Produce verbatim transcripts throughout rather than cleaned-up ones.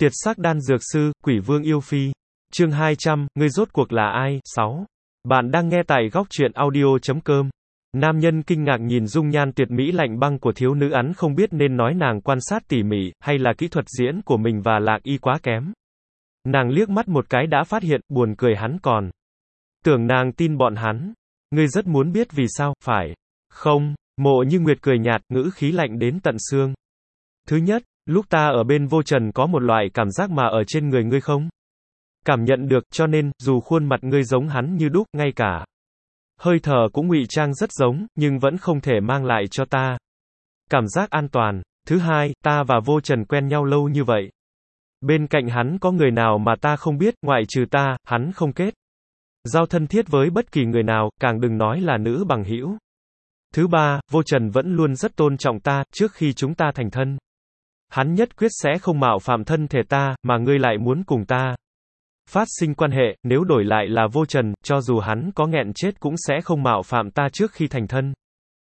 Tiệt sắc đan dược sư, quỷ vương yêu phi. Chương hai trăm, ngươi rốt cuộc là ai? sáu. Bạn đang nghe tại góc truyện audio chấm com. Nam nhân kinh ngạc nhìn dung nhan tuyệt mỹ lạnh băng của thiếu nữ, hắn không biết nên nói nàng quan sát tỉ mỉ, hay là kỹ thuật diễn của mình và Lạc Y quá kém. Nàng liếc mắt một cái đã phát hiện, buồn cười hắn còn tưởng nàng tin bọn hắn. Ngươi rất muốn biết vì sao, phải không? Mộ Như Nguyệt cười nhạt, ngữ khí lạnh đến tận xương. Thứ nhất, lúc ta ở bên Vô Trần có một loại cảm giác mà ở trên người ngươi không cảm nhận được, cho nên, dù khuôn mặt ngươi giống hắn như đúc, ngay cả hơi thở cũng ngụy trang rất giống, nhưng vẫn không thể mang lại cho ta cảm giác an toàn. Thứ hai, ta và Vô Trần quen nhau lâu như vậy. Bên cạnh hắn có người nào mà ta không biết, ngoại trừ ta, hắn không kết giao thân thiết với bất kỳ người nào, càng đừng nói là nữ bằng hữu. Thứ ba, Vô Trần vẫn luôn rất tôn trọng ta, trước khi chúng ta thành thân. Hắn nhất quyết sẽ không mạo phạm thân thể ta, mà ngươi lại muốn cùng ta phát sinh quan hệ, nếu đổi lại là Vô Trần, cho dù hắn có nghẹn chết cũng sẽ không mạo phạm ta trước khi thành thân.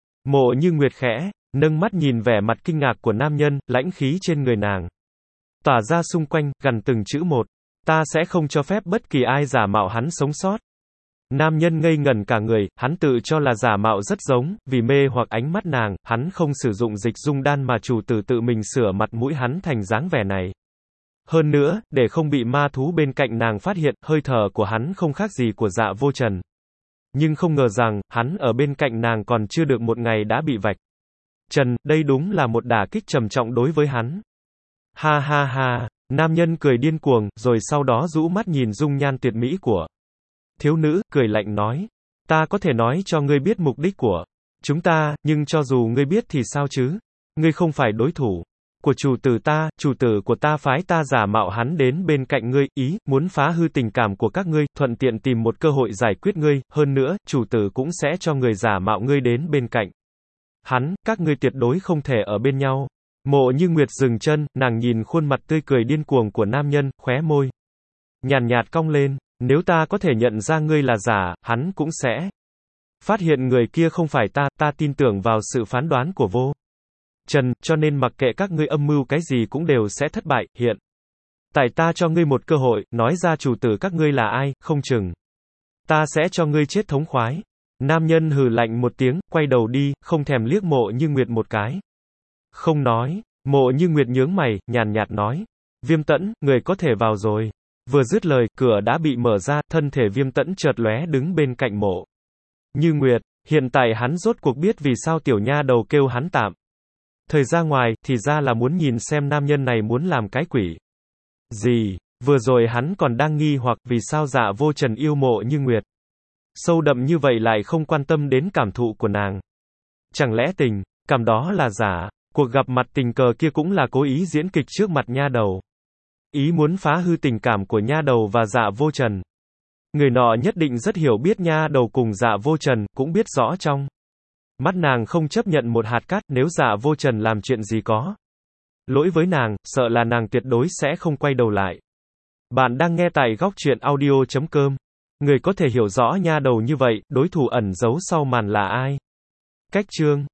Mộ Như Nguyệt khẽ nâng mắt nhìn vẻ mặt kinh ngạc của nam nhân, lãnh khí trên người nàng tỏa ra xung quanh, gằn từng chữ một. Ta sẽ không cho phép bất kỳ ai giả mạo hắn sống sót. Nam nhân ngây ngẩn cả người, hắn tự cho là giả mạo rất giống, vì mê hoặc ánh mắt nàng, hắn không sử dụng dịch dung đan mà chủ tử tự mình sửa mặt mũi hắn thành dáng vẻ này. Hơn nữa, để không bị ma thú bên cạnh nàng phát hiện, hơi thở của hắn không khác gì của Dạ Vô Trần. Nhưng không ngờ rằng, hắn ở bên cạnh nàng còn chưa được một ngày đã bị vạch trần, đây đúng là một đả kích trầm trọng đối với hắn. Ha ha ha, nam nhân cười điên cuồng, rồi sau đó rũ mắt nhìn dung nhan tuyệt mỹ của thiếu nữ, cười lạnh nói. Ta có thể nói cho ngươi biết mục đích của chúng ta, nhưng cho dù ngươi biết thì sao chứ? Ngươi không phải đối thủ của chủ tử ta, chủ tử của ta phái ta giả mạo hắn đến bên cạnh ngươi, ý, muốn phá hư tình cảm của các ngươi, thuận tiện tìm một cơ hội giải quyết ngươi, hơn nữa, chủ tử cũng sẽ cho người giả mạo ngươi đến bên cạnh hắn, các ngươi tuyệt đối không thể ở bên nhau. Mộ Như Nguyệt dừng chân, nàng nhìn khuôn mặt tươi cười điên cuồng của nam nhân, khóe môi nhàn nhạt cong lên. Nếu ta có thể nhận ra ngươi là giả, hắn cũng sẽ phát hiện người kia không phải ta, ta tin tưởng vào sự phán đoán của Vô Trần, cho nên mặc kệ các ngươi âm mưu cái gì cũng đều sẽ thất bại. Hiện tại ta cho ngươi một cơ hội, nói ra chủ tử các ngươi là ai, không chừng ta sẽ cho ngươi chết thống khoái. Nam nhân hừ lạnh một tiếng, quay đầu đi, không thèm liếc Mộ Như Nguyệt một cái. Không nói. Mộ Như Nguyệt nhướng mày, nhàn nhạt nói. Viêm Tẫn, người có thể vào rồi. Vừa dứt lời, cửa đã bị mở ra, thân thể Viêm Tẫn chợt lóe đứng bên cạnh Mộ Như Nguyệt. Hiện tại hắn rốt cuộc biết vì sao tiểu nha đầu kêu hắn tạm thời ra ngoài, thì ra là muốn nhìn xem nam nhân này muốn làm cái quỷ gì. Vừa rồi hắn còn đang nghi hoặc vì sao Dạ Vô Trần yêu Mộ Như Nguyệt sâu đậm như vậy lại không quan tâm đến cảm thụ của nàng. Chẳng lẽ tình cảm đó là giả? Cuộc gặp mặt tình cờ kia cũng là cố ý diễn kịch trước mặt nha đầu, ý muốn phá hư tình cảm của nha đầu và Dạ Vô Trần. Người nọ nhất định rất hiểu biết nha đầu cùng Dạ Vô Trần, cũng biết rõ trong mắt nàng không chấp nhận một hạt cát, nếu Dạ Vô Trần làm chuyện gì có lỗi với nàng, sợ là nàng tuyệt đối sẽ không quay đầu lại. Bạn đang nghe tại góc truyện audio chấm com. Người có thể hiểu rõ nha đầu như vậy, đối thủ ẩn giấu sau màn là ai? Cách chương